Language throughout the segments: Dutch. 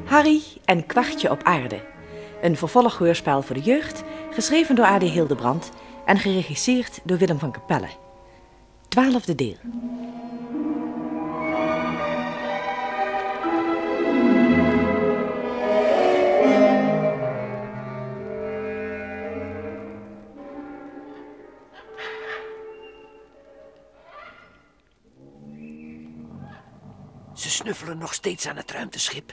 Harry en Kwartje op aarde. Een vervolghoorspel voor de jeugd, geschreven door A.D. Hildebrand en geregisseerd door Willem van Kapelle. 12e deel. Ze snuffelen nog steeds aan het ruimteschip.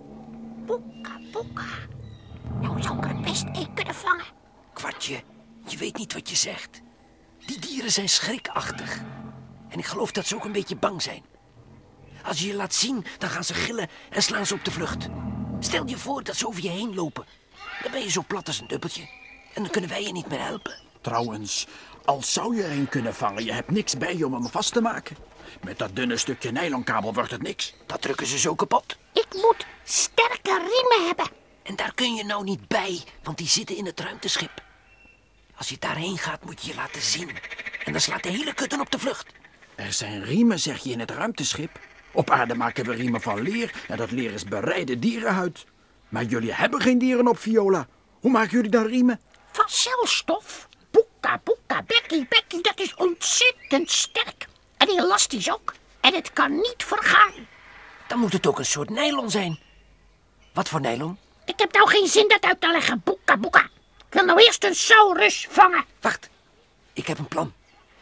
Boeka, boeka. Nou zou ik er best één kunnen vangen. Kwartje, je weet niet wat je zegt. Die dieren zijn schrikachtig. En ik geloof dat ze ook een beetje bang zijn. Als je je laat zien, dan gaan ze gillen en slaan ze op de vlucht. Stel je voor dat ze over je heen lopen. Dan ben je zo plat als een dubbeltje. En dan kunnen wij je niet meer helpen. Trouwens, als zou je er een kunnen vangen, je hebt niks bij je om hem vast te maken. Met dat dunne stukje nylonkabel wordt het niks. Dat drukken ze zo kapot. Ik moet sterke riemen hebben. En daar kun je nou niet bij, want die zitten in het ruimteschip. Als je daarheen gaat, moet je je laten zien. En dan slaat de hele kutten op de vlucht. Er zijn riemen, zeg je, in het ruimteschip. Op aarde maken we riemen van leer en dat leer is bereide dierenhuid. Maar jullie hebben geen dieren op Viola. Hoe maken jullie dan riemen? Van celstof. Boeka, boeka, bekkie, bekkie, dat is ontzettend sterk. En elastisch ook. En het kan niet vergaan. Dan moet het ook een soort nylon zijn. Wat voor nylon? Ik heb nou geen zin dat uit te leggen, boeka, boeka. Ik wil nou eerst een saurus vangen. Wacht, ik heb een plan.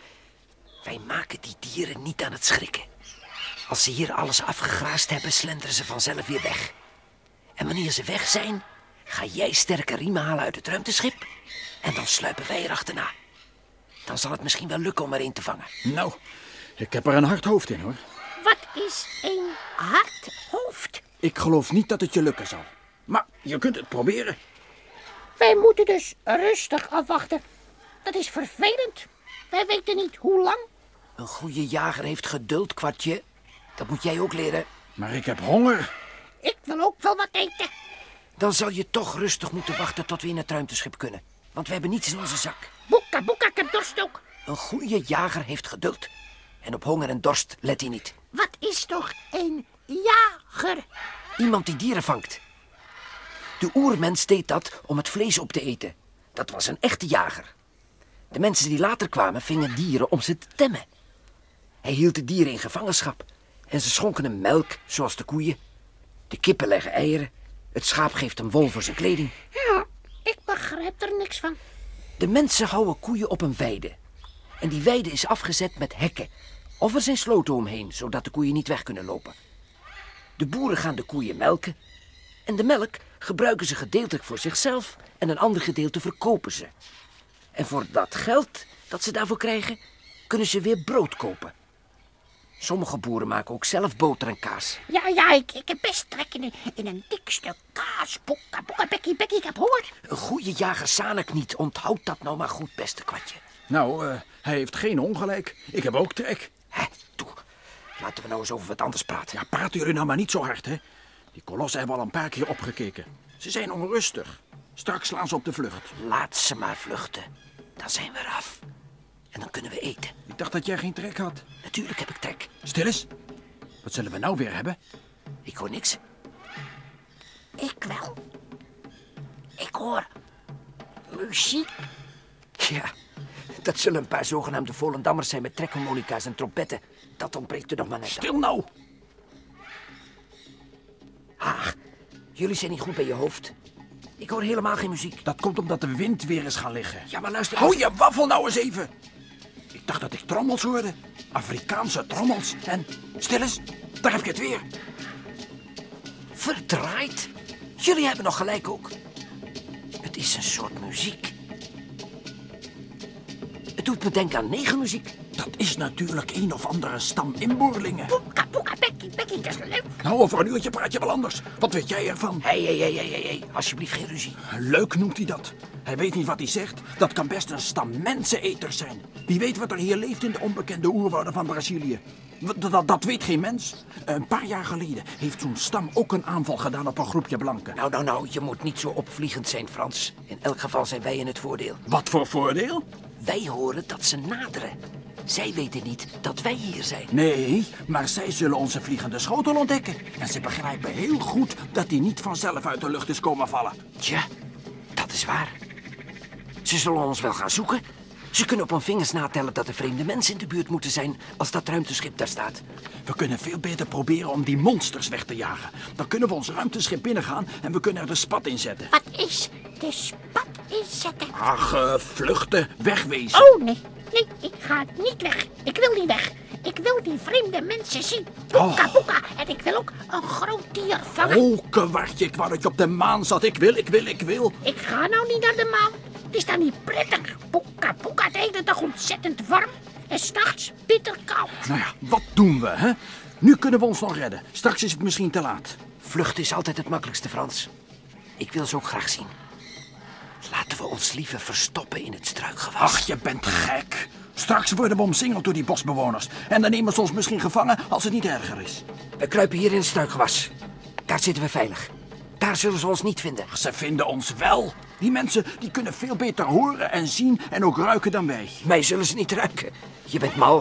Wij maken die dieren niet aan het schrikken. Als ze hier alles afgegraast hebben, slenteren ze vanzelf weer weg. En wanneer ze weg zijn, ga jij sterke riemen halen uit het ruimteschip. En dan sluipen wij erachterna. Dan zal het misschien wel lukken om er één te vangen. Nou, ik heb er een hard hoofd in, hoor. Wat is een hard hoofd? Ik geloof niet dat het je lukken zal. Maar je kunt het proberen. Wij moeten dus rustig afwachten. Dat is vervelend. Wij weten niet hoe lang. Een goede jager heeft geduld, Kwartje. Dat moet jij ook leren. Maar ik heb honger. Ik wil ook wel wat eten. Dan zal je toch rustig moeten wachten tot we in het ruimteschip kunnen. Want we hebben niets in onze zak. Boeka, boeka, ik heb dorst ook. Een goede jager heeft geduld. En op honger en dorst let hij niet. Wat is toch een jager? Iemand die dieren vangt. De oermens deed dat om het vlees op te eten. Dat was een echte jager. De mensen die later kwamen vingen dieren om ze te temmen. Hij hield de dieren in gevangenschap. En ze schonken hem melk, zoals de koeien. De kippen leggen eieren. Het schaap geeft hem wol voor zijn kleding. Ja, ik begrijp er niks van. De mensen houden koeien op een weide. En die weide is afgezet met hekken. Of er zijn sloten omheen, zodat de koeien niet weg kunnen lopen. De boeren gaan de koeien melken. En de melk gebruiken ze gedeeltelijk voor zichzelf en een ander gedeelte verkopen ze. En voor dat geld dat ze daarvoor krijgen, kunnen ze weer brood kopen. Sommige boeren maken ook zelf boter en kaas. Ja, ik heb best trek in een dik stuk kaas. Boeka, boeka, bekkie, bekkie, ik heb honger. Een goede jager zanik niet. Onthoud dat nou maar goed, beste Kwartje. Nou, hij heeft geen ongelijk. Ik heb ook trek. Hé, toe. Laten we nou eens over wat anders praten. Ja, praten jullie nou maar niet zo hard, hè? Die kolossen hebben al een paar keer opgekeken. Ze zijn onrustig. Straks slaan ze op de vlucht. Laat ze maar vluchten. Dan zijn we eraf. En dan kunnen we eten. Ik dacht dat jij geen trek had. Natuurlijk heb ik trek. Stil eens. Wat zullen we nou weer hebben? Ik hoor niks. Ik wel. Ik hoor muziek. Ja, dat zullen een paar zogenaamde Volendammers zijn met trekharmonica's en trompetten. Dat ontbreekt er nog maar net aan. Stil nou! Ah, jullie zijn niet goed bij je hoofd. Ik hoor helemaal geen muziek. Dat komt omdat de wind weer is gaan liggen. Ja, maar luister... Hou je waffel nou eens even! Ik dacht dat ik trommels hoorde. Afrikaanse trommels. En, stil eens, daar heb je het weer. Verdraaid. Jullie hebben nog gelijk ook. Het is een soort muziek. Het doet me denken aan negermuziek. Dat is natuurlijk een of andere stam inboorlingen. Boeka, boeka, bekkie, bekkie, dat is leuk. Nou, over een uurtje praat je wel anders. Wat weet jij ervan? Hé, alsjeblieft geen ruzie. Leuk noemt hij dat. Hij weet niet wat hij zegt. Dat kan best een stam menseneters zijn. Wie weet wat er hier leeft in de onbekende oerwouden van Brazilië. Dat weet geen mens. Een paar jaar geleden heeft zo'n stam ook een aanval gedaan op een groepje blanken. Nou, je moet niet zo opvliegend zijn, Frans. In elk geval zijn wij in het voordeel. Wat voor voordeel? Wij horen dat ze naderen. Zij weten niet dat wij hier zijn. Nee, maar zij zullen onze vliegende schotel ontdekken. En ze begrijpen heel goed dat die niet vanzelf uit de lucht is komen vallen. Tja, dat is waar. Ze zullen ons wel gaan zoeken. Ze kunnen op hun vingers natellen dat er vreemde mensen in de buurt moeten zijn als dat ruimteschip daar staat. We kunnen veel beter proberen om die monsters weg te jagen. Dan kunnen we ons ruimteschip binnengaan en we kunnen er de spat in zetten. Wat is de spat inzetten? Ach, vluchten, wegwezen. Oh, nee, ik ga niet weg. Ik wil niet weg. Ik wil die vreemde mensen zien. Boeka, boeka. En ik wil ook een groot dier vangen. Oh, kewartje, ik wou dat je op de maan zat. Ik wil. Ik ga nou niet naar de maan. Het is daar niet prettig. Boeka, boeka. De hele dag ontzettend warm. En 's nachts bitter koud. Nou ja, wat doen we, hè? Nu kunnen we ons nog redden. Straks is het misschien te laat. Vluchten is altijd het makkelijkste, Frans. Ik wil ze ook graag zien. Laten we ons liever verstoppen in het struikgewas. Ach, je bent gek. Straks worden we omsingeld door die bosbewoners. En dan nemen ze ons misschien gevangen als het niet erger is. We kruipen hier in het struikgewas. Daar zitten we veilig. Daar zullen ze ons niet vinden. Ze vinden ons wel. Die mensen die kunnen veel beter horen en zien en ook ruiken dan wij. Mij zullen ze niet ruiken. Je bent mal.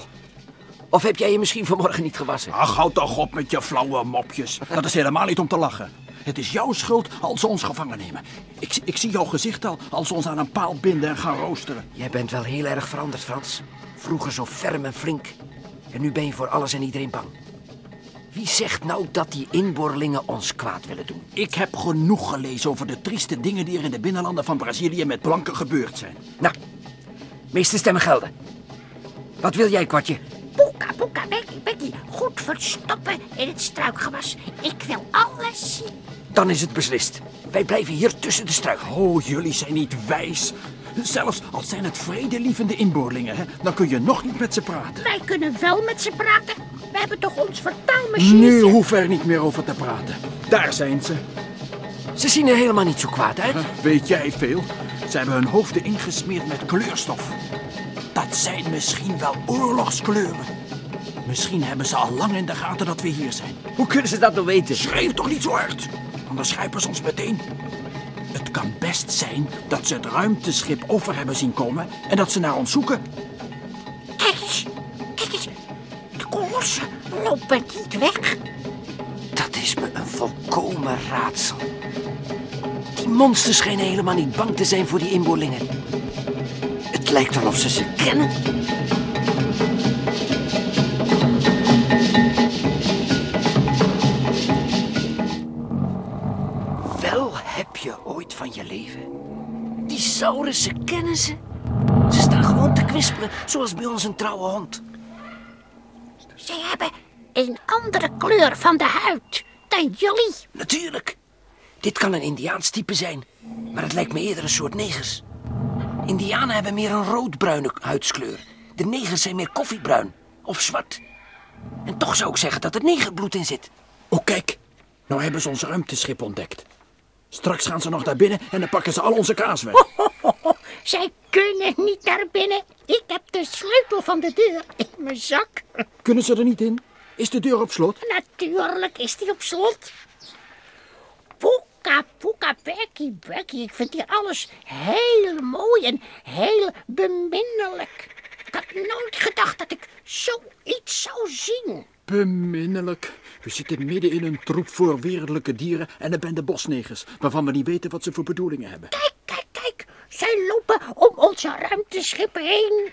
Of heb jij je misschien vanmorgen niet gewassen? Ach, houd toch op met je flauwe mopjes. Dat is helemaal niet om te lachen. Het is jouw schuld als ze ons gevangen nemen. Ik zie jouw gezicht al als ze ons aan een paal binden en gaan roosteren. Jij bent wel heel erg veranderd, Frans. Vroeger zo ferm en flink. En nu ben je voor alles en iedereen bang. Wie zegt nou dat die inboorlingen ons kwaad willen doen? Ik heb genoeg gelezen over de trieste dingen die er in de binnenlanden van Brazilië met blanken gebeurd zijn. Nou, meeste stemmen gelden. Wat wil jij, Kwartje? Boeka, boeka, Becky. Goed verstoppen in het struikgewas. Ik wil alles zien. Dan is het beslist. Wij blijven hier tussen de struiken. Oh, jullie zijn niet wijs. Zelfs al zijn het vredelievende inboorlingen, hè, dan kun je nog niet met ze praten. Wij kunnen wel met ze praten. We hebben toch ons vertaalmachine. Nu hoeven we er niet meer over te praten. Daar zijn ze. Ze zien er helemaal niet zo kwaad uit. Weet jij veel? Ze hebben hun hoofden ingesmeerd met kleurstof. Dat zijn misschien wel oorlogskleuren. Misschien hebben ze al lang in de gaten dat we hier zijn. Hoe kunnen ze dat nou weten? Schreeuw toch niet zo hard, anders grijpen ze ons meteen. Het kan best zijn dat ze het ruimteschip over hebben zien komen en dat ze naar ons zoeken. Kijk eens. De kolossen lopen niet weg. Dat is me een volkomen raadsel. Die monsters schijnen helemaal niet bang te zijn voor die inboorlingen. Het lijkt wel of ze kennen. Wel heb je ooit van je leven. Die saurussen kennen ze. Ze staan gewoon te kwispelen, zoals bij ons een trouwe hond. Ze hebben een andere kleur van de huid dan jullie. Natuurlijk. Dit kan een Indiaans type zijn, maar het lijkt me eerder een soort negers. Indianen hebben meer een roodbruine huidskleur. De negers zijn meer koffiebruin of zwart. En toch zou ik zeggen dat er negerbloed in zit. Oh, kijk. Nou hebben ze ons ruimteschip ontdekt. Straks gaan ze nog naar binnen en dan pakken ze al onze kaas weg. Zij kunnen niet naar binnen. Ik heb de sleutel van de deur in mijn zak. Kunnen ze er niet in? Is de deur op slot? Natuurlijk is die op slot. Poeka, poeka, Becky. Ik vind hier alles heel mooi en heel beminnelijk. Ik had nooit gedacht dat ik zoiets zou zien. Beminnelijk. We zitten midden in een troep voor wereldlijke dieren en een bende bosnegers, waarvan we niet weten wat ze voor bedoelingen hebben. Kijk. Zij lopen om onze ruimteschip heen.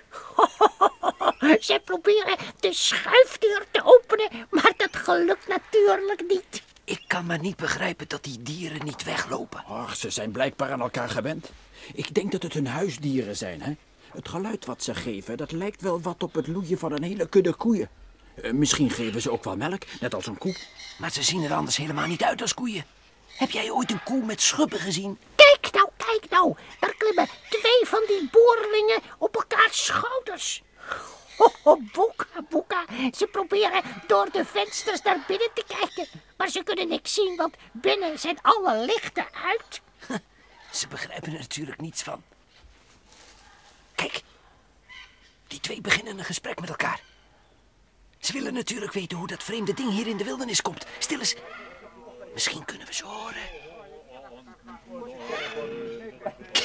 Zij proberen de schuifdeur te openen, maar dat gelukt natuurlijk niet. Ik kan maar niet begrijpen dat die dieren niet weglopen. Ach, ze zijn blijkbaar aan elkaar gewend. Ik denk dat het hun huisdieren zijn, hè? Het geluid wat ze geven, dat lijkt wel wat op het loeien van een hele kudde koeien. Misschien geven ze ook wel melk, net als een koe. Maar ze zien er anders helemaal niet uit als koeien. Heb jij ooit een koe met schubben gezien? Kijk nou. Daar klimmen 2 van die boerlingen op elkaars schouders. Boeka. Ze proberen door de vensters naar binnen te kijken. Maar ze kunnen niks zien, want binnen zijn alle lichten uit. Ze begrijpen er natuurlijk niets van. Kijk, die 2 beginnen een gesprek met elkaar. Ze willen natuurlijk weten hoe dat vreemde ding hier in de wildernis komt. Stil eens. Misschien kunnen we ze horen. Kijk,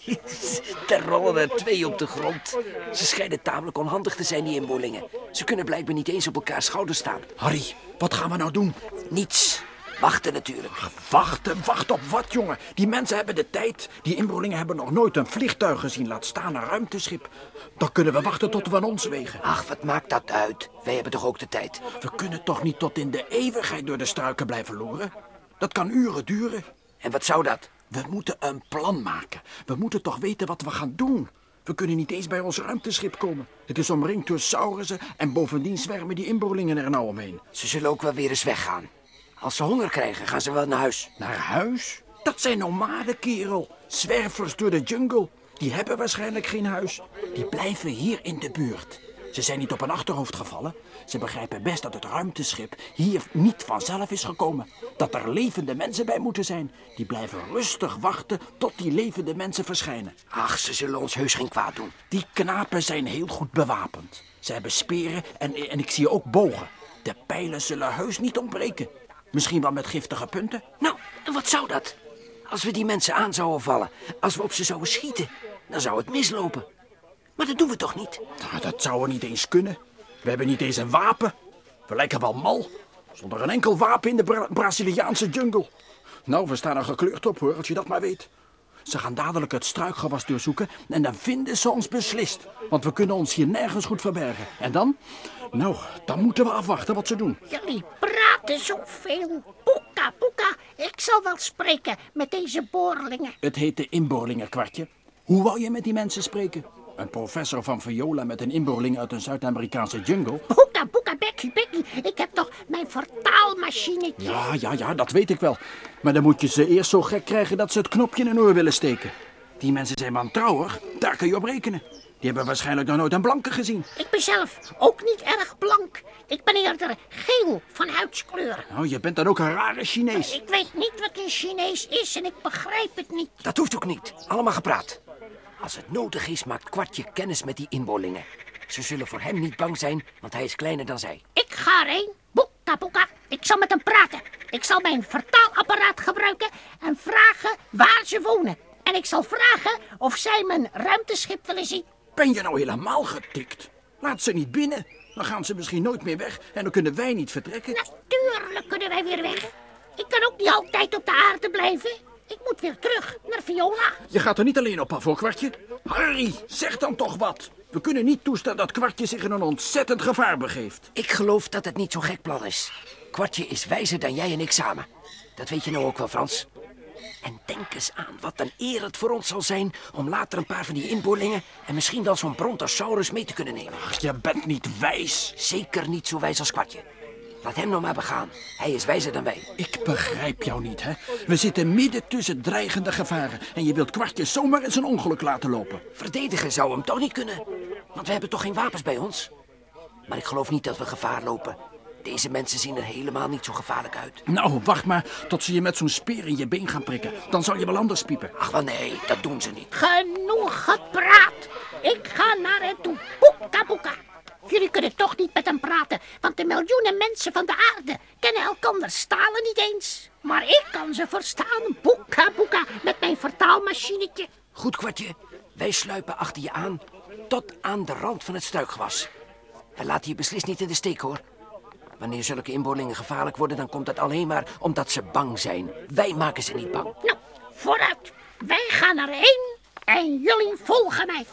Er rollen er 2 op de grond. Ze schijnen tamelijk onhandig te zijn, die inboorlingen. Ze kunnen blijkbaar niet eens op elkaars schouders staan. Harry, wat gaan we nou doen? Niets. Wachten natuurlijk. Wacht op wat, jongen? Die mensen hebben de tijd. Die inboorlingen hebben nog nooit een vliegtuig gezien, laat staan een ruimteschip. Dan kunnen we wachten tot we aan ons wegen. Ach, wat maakt dat uit? Wij hebben toch ook de tijd? We kunnen toch niet tot in de eeuwigheid door de struiken blijven loeren? Dat kan uren duren. En wat zou dat? We moeten een plan maken. We moeten toch weten wat we gaan doen. We kunnen niet eens bij ons ruimteschip komen. Het is omringd door saurussen en bovendien zwermen die inboorlingen er nou omheen. Ze zullen ook wel weer eens weggaan. Als ze honger krijgen, gaan ze wel naar huis. Naar huis? Dat zijn nomaden, kerel. Zwervers door de jungle. Die hebben waarschijnlijk geen huis. Die blijven hier in de buurt. Ze zijn niet op een achterhoofd gevallen. Ze begrijpen best dat het ruimteschip hier niet vanzelf is gekomen. Dat er levende mensen bij moeten zijn. Die blijven rustig wachten tot die levende mensen verschijnen. Ach, ze zullen ons heus geen kwaad doen. Die knapen zijn heel goed bewapend. Ze hebben speren en ik zie ook bogen. De pijlen zullen heus niet ontbreken. Misschien wel met giftige punten. Nou, en wat zou dat? Als we die mensen aan zouden vallen, als we op ze zouden schieten, dan zou het mislopen. Maar dat doen we toch niet? Nou, dat zouden we niet eens kunnen. We hebben niet eens een wapen. We lijken wel mal. Zonder een enkel wapen in de Braziliaanse jungle. Nou, we staan er gekleurd op, hoor, als je dat maar weet. Ze gaan dadelijk het struikgewas doorzoeken en dan vinden ze ons beslist. Want we kunnen ons hier nergens goed verbergen. En dan? Nou, dan moeten we afwachten wat ze doen. Jullie praten zoveel. Poeka, poeka. Ik zal wel spreken met deze boorlingen. Het heet de inboorlingenkwartje. Hoe wou je met die mensen spreken? Een professor van viola met een inboorling uit een Zuid-Amerikaanse jungle? Poeka, poeka, Becky. Ik heb toch mijn vertaalmachinetje. Ja, dat weet ik wel. Maar dan moet je ze eerst zo gek krijgen dat ze het knopje in hun oor willen steken. Die mensen zijn wantrouwig, daar kun je op rekenen. Die hebben waarschijnlijk nog nooit een blanke gezien. Ik ben zelf ook niet erg blank. Ik ben eerder geel van huidskleur. Nou, je bent dan ook een rare Chinees. Ik weet niet wat een Chinees is en ik begrijp het niet. Dat hoeft ook niet. Allemaal gepraat. Als het nodig is, maakt Kwartje kennis met die inboorlingen. Ze zullen voor hem niet bang zijn, want hij is kleiner dan zij. Ik ga erheen. Boeka, boeka. Ik zal met hem praten. Ik zal mijn vertaalapparaat gebruiken en vragen waar ze wonen. En ik zal vragen of zij mijn ruimteschip willen zien. Ben je nou helemaal getikt? Laat ze niet binnen. Dan gaan ze misschien nooit meer weg en dan kunnen wij niet vertrekken. Natuurlijk kunnen wij weer weg. Ik kan ook niet altijd op de aarde blijven. Ik moet weer terug naar Viola. Je gaat er niet alleen op af, hoor, Kwartje. Harry, zeg dan toch wat. We kunnen niet toestaan dat Kwartje zich in een ontzettend gevaar begeeft. Ik geloof dat het niet zo'n gek plan is. Kwartje is wijzer dan jij en ik samen. Dat weet je nou ook wel, Frans. En denk eens aan wat een eer het voor ons zal zijn om later een paar van die inboorlingen en misschien wel zo'n brontosaurus mee te kunnen nemen. Ach, je bent niet wijs. Zeker niet zo wijs als Kwartje. Laat hem nou maar begaan. Hij is wijzer dan wij. Ik begrijp jou niet, hè. We zitten midden tussen dreigende gevaren en je wilt Kwartje zomaar in zijn ongeluk laten lopen. Verdedigen zou hem toch niet kunnen, want we hebben toch geen wapens bij ons. Maar ik geloof niet dat we gevaar lopen. Deze mensen zien er helemaal niet zo gevaarlijk uit. Nou, wacht maar tot ze je met zo'n speer in je been gaan prikken. Dan zal je wel anders piepen. Ach, wel nee, dat doen ze niet. Genoeg gepraat. Ik ga naar hen toe. Boeka, boeka. Jullie kunnen toch niet met hem praten, want de miljoenen mensen van de aarde kennen elkander stalen niet eens. Maar ik kan ze verstaan. Boeka, boeka, met mijn vertaalmachinetje. Goed, Kwartje. Wij sluipen achter je aan tot aan de rand van het struikgewas. We laten je beslist niet in de steek, hoor. Wanneer zulke inboorlingen gevaarlijk worden, dan komt dat alleen maar omdat ze bang zijn. Wij maken ze niet bang. Nou, vooruit. Wij gaan erheen en jullie volgen mij.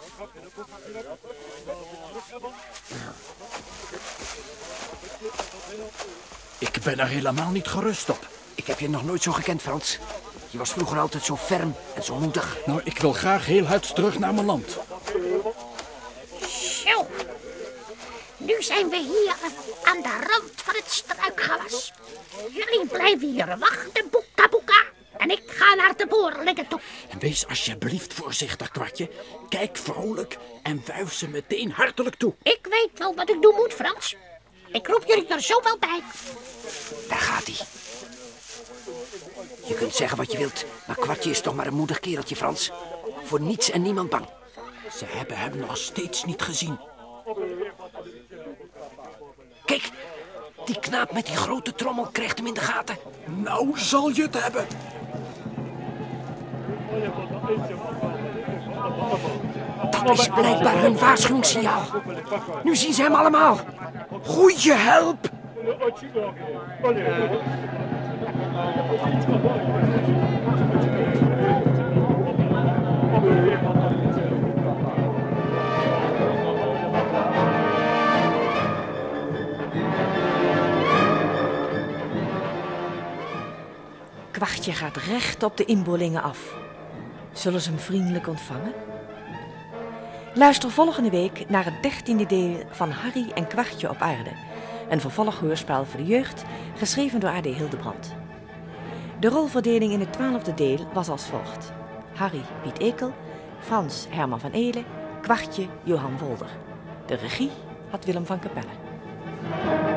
Ik ben er helemaal niet gerust op. Ik heb je nog nooit zo gekend, Frans. Je was vroeger altijd zo ferm en zo moedig. Nou, ik wil graag heel huids terug naar mijn land. Zo. Nu zijn we hier aan de rand van het struikgewas. Jullie blijven hier wachten, boeka, boeka. En ik ga naar de boorlingen toe. Wees alsjeblieft voorzichtig, Kwartje. Kijk vrolijk en wuif ze meteen hartelijk toe. Ik weet wel wat ik doen moet, Frans. Ik roep jullie er zo wel bij. Daar gaat hij. Je kunt zeggen wat je wilt, maar Kwartje is toch maar een moedig kereltje, Frans. Voor niets en niemand bang. Ze hebben hem nog steeds niet gezien. Kijk, die knaap met die grote trommel krijgt hem in de gaten. Nou zal je het hebben. Dat is blijkbaar hun waarschuwingssignaal. Nu zien ze hem allemaal. Goeie help! Kwartje gaat recht op de inboorlingen af. Zullen ze hem vriendelijk ontvangen? Luister volgende week naar het 13e deel van Harry en Kwartje op aarde. Een vervolghoorspel voor de jeugd, geschreven door A.D. Hildebrand. De rolverdeling in het 12e deel was als volgt. Harry Piet Ekel, Frans Herman van Eelen, Kwartje Johan Wolder. De regie had Willem van Capelle.